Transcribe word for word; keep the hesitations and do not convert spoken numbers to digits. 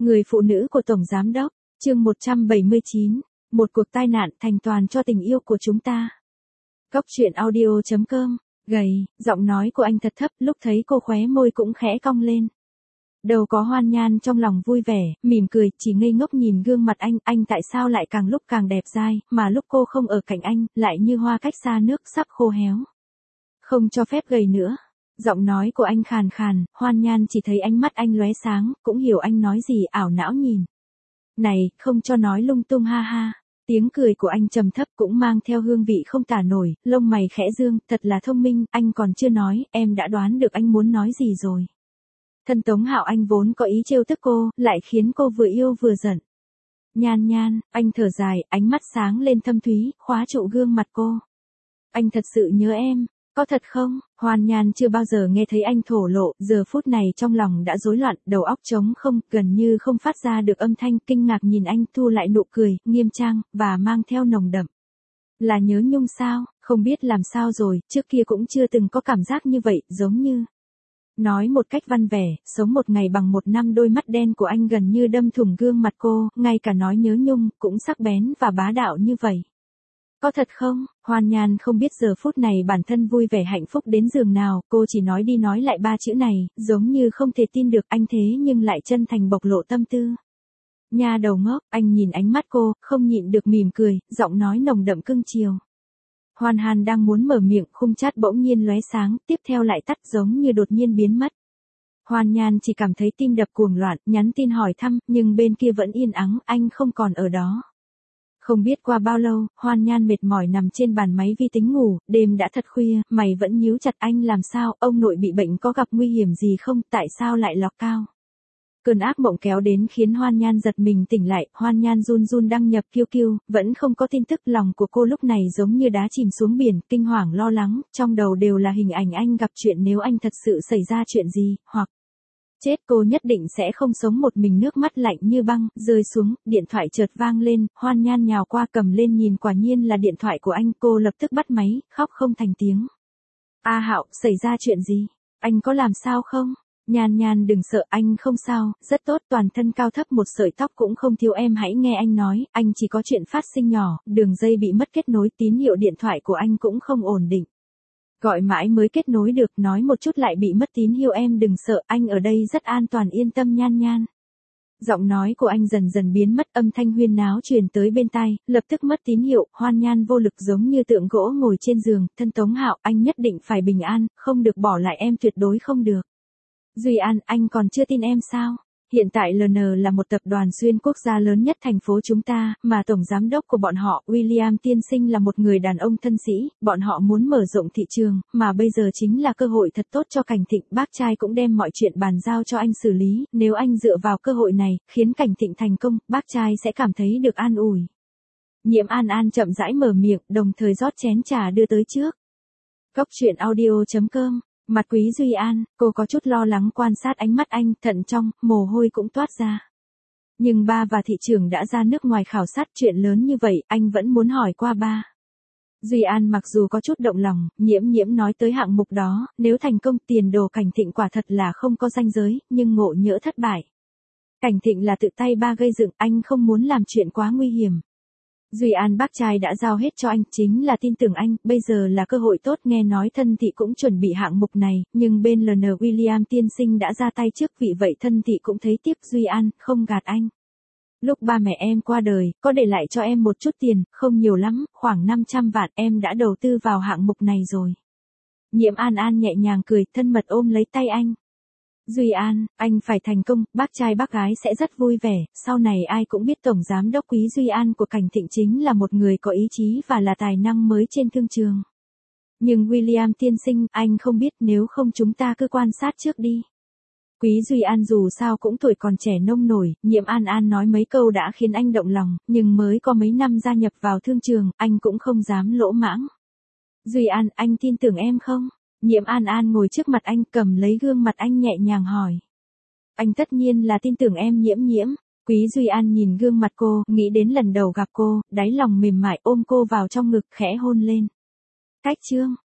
Người phụ nữ của Tổng Giám Đốc, chương một trăm bảy mươi chín, một cuộc tai nạn thành toàn cho tình yêu của chúng ta. Cốc truyện audio chấm com, gầy, giọng nói của anh thật thấp, lúc thấy cô khóe môi cũng khẽ cong lên. Đâu có Hoan Nhan trong lòng vui vẻ, mỉm cười, chỉ ngây ngốc nhìn gương mặt anh, anh tại sao lại càng lúc càng đẹp dai, mà lúc cô không ở cạnh anh, lại như hoa cách xa nước sắp khô héo. Không cho phép gầy nữa. Giọng nói của anh khàn khàn, Hoan Nhan chỉ thấy ánh mắt anh lóe sáng, cũng hiểu anh nói gì, ảo não nhìn. Này, không cho nói lung tung ha ha. Tiếng cười của anh trầm thấp cũng mang theo hương vị không tả nổi, lông mày khẽ dương, thật là thông minh, anh còn chưa nói, em đã đoán được anh muốn nói gì rồi. Thân Tống Hạo Anh vốn có ý trêu tức cô, lại khiến cô vừa yêu vừa giận. Nhan Nhan, anh thở dài, ánh mắt sáng lên thâm thúy, khóa trụ gương mặt cô. Anh thật sự nhớ em. Có thật không? Hoan Nhan chưa bao giờ nghe thấy anh thổ lộ, giờ phút này trong lòng đã rối loạn, đầu óc trống không, gần như không phát ra được âm thanh, kinh ngạc nhìn anh, thu lại nụ cười, nghiêm trang, và mang theo nồng đậm. Là nhớ Nhung sao? Không biết làm sao rồi, trước kia cũng chưa từng có cảm giác như vậy, giống như... Nói một cách văn vẻ, sống một ngày bằng một năm, đôi mắt đen của anh gần như đâm thủng gương mặt cô, ngay cả nói nhớ Nhung, cũng sắc bén và bá đạo như vậy. Có thật không? Hoan Nhan không biết giờ phút này bản thân vui vẻ hạnh phúc đến giường nào, cô chỉ nói đi nói lại ba chữ này, giống như không thể tin được anh thế nhưng lại chân thành bộc lộ tâm tư. Nha đầu ngốc, anh nhìn ánh mắt cô, không nhịn được mỉm cười, giọng nói nồng đậm cưng chiều. Hoan Hàn đang muốn mở miệng, khung chat bỗng nhiên lóe sáng, tiếp theo lại tắt giống như đột nhiên biến mất. Hoan Nhan chỉ cảm thấy tim đập cuồng loạn, nhắn tin hỏi thăm, nhưng bên kia vẫn yên ắng, anh không còn ở đó. Không biết qua bao lâu, Hoan Nhan mệt mỏi nằm trên bàn máy vi tính ngủ, đêm đã thật khuya, mày vẫn nhíu chặt, anh làm sao, ông nội bị bệnh có gặp nguy hiểm gì không, tại sao lại lọc cao. Cơn ác mộng kéo đến khiến Hoan Nhan giật mình tỉnh lại, Hoan Nhan run run đăng nhập Q Q, vẫn không có tin tức, lòng của cô lúc này giống như đá chìm xuống biển, kinh hoàng lo lắng, trong đầu đều là hình ảnh anh gặp chuyện nếu anh thật sự xảy ra chuyện gì, hoặc... Chết, cô nhất định sẽ không sống một mình, nước mắt lạnh như băng, rơi xuống, điện thoại chợt vang lên, Hoan Nhan nhào qua cầm lên nhìn, quả nhiên là điện thoại của anh, cô lập tức bắt máy, khóc không thành tiếng. A Hạo, xảy ra chuyện gì? Anh có làm sao không? Nhan Nhan đừng sợ, anh không sao, rất tốt, toàn thân cao thấp một sợi tóc cũng không thiếu, em hãy nghe anh nói, anh chỉ có chuyện phát sinh nhỏ, đường dây bị mất kết nối, tín hiệu điện thoại của anh cũng không ổn định. Gọi mãi mới kết nối được, nói một chút lại bị mất tín hiệu, em đừng sợ, anh ở đây rất an toàn, yên tâm Nhan Nhan. Giọng nói của anh dần dần biến mất, âm thanh huyên náo truyền tới bên tai, lập tức mất tín hiệu, Hoan Nhan vô lực giống như tượng gỗ ngồi trên giường, thân Tống Hạo, anh nhất định phải bình an, không được bỏ lại em, tuyệt đối không được. Duy An, anh còn chưa tin em sao? Hiện tại L N là một tập đoàn xuyên quốc gia lớn nhất thành phố chúng ta, mà tổng giám đốc của bọn họ, William tiên sinh là một người đàn ông thân sĩ, bọn họ muốn mở rộng thị trường, mà bây giờ chính là cơ hội thật tốt cho Cảnh Thịnh, bác trai cũng đem mọi chuyện bàn giao cho anh xử lý, nếu anh dựa vào cơ hội này, khiến Cảnh Thịnh thành công, bác trai sẽ cảm thấy được an ủi. Nhiễm An An chậm rãi mở miệng, đồng thời rót chén trà đưa tới trước. Cốc truyện audio chấm com. Mặt Quý Duy An, cô có chút lo lắng quan sát ánh mắt anh, thận trong, mồ hôi cũng toát ra. Nhưng ba và thị trưởng đã ra nước ngoài khảo sát, chuyện lớn như vậy, anh vẫn muốn hỏi qua ba. Duy An mặc dù có chút động lòng, Nhiễm Nhiễm nói tới hạng mục đó, nếu thành công tiền đồ Cảnh Thịnh quả thật là không có ranh giới, nhưng ngộ nhỡ thất bại. Cảnh Thịnh là tự tay ba gây dựng, anh không muốn làm chuyện quá nguy hiểm. Duy An bác trai đã giao hết cho anh, chính là tin tưởng anh, bây giờ là cơ hội tốt, nghe nói Thân Thị cũng chuẩn bị hạng mục này, nhưng bên L N William tiên sinh đã ra tay trước, vì vậy Thân Thị cũng thấy tiếc. Duy An, không gạt anh. Lúc ba mẹ em qua đời, có để lại cho em một chút tiền, không nhiều lắm, khoảng năm trăm vạn, em đã đầu tư vào hạng mục này rồi. Nhiễm An An nhẹ nhàng cười, thân mật ôm lấy tay anh. Duy An, anh phải thành công, bác trai bác gái sẽ rất vui vẻ, sau này ai cũng biết Tổng Giám đốc Quý Duy An của Cảnh Thịnh chính là một người có ý chí và là tài năng mới trên thương trường. Nhưng William tiên sinh, anh không biết, nếu không chúng ta cứ quan sát trước đi. Quý Duy An dù sao cũng tuổi còn trẻ nông nổi, Nhiễm An An nói mấy câu đã khiến anh động lòng, nhưng mới có mấy năm gia nhập vào thương trường, anh cũng không dám lỗ mãng. Duy An, anh tin tưởng em không? Nhiễm An An ngồi trước mặt anh, cầm lấy gương mặt anh nhẹ nhàng hỏi. Anh tất nhiên là tin tưởng em Nhiễm Nhiễm. Quý Duy An nhìn gương mặt cô, nghĩ đến lần đầu gặp cô, đáy lòng mềm mại ôm cô vào trong ngực, khẽ hôn lên. Cách chương,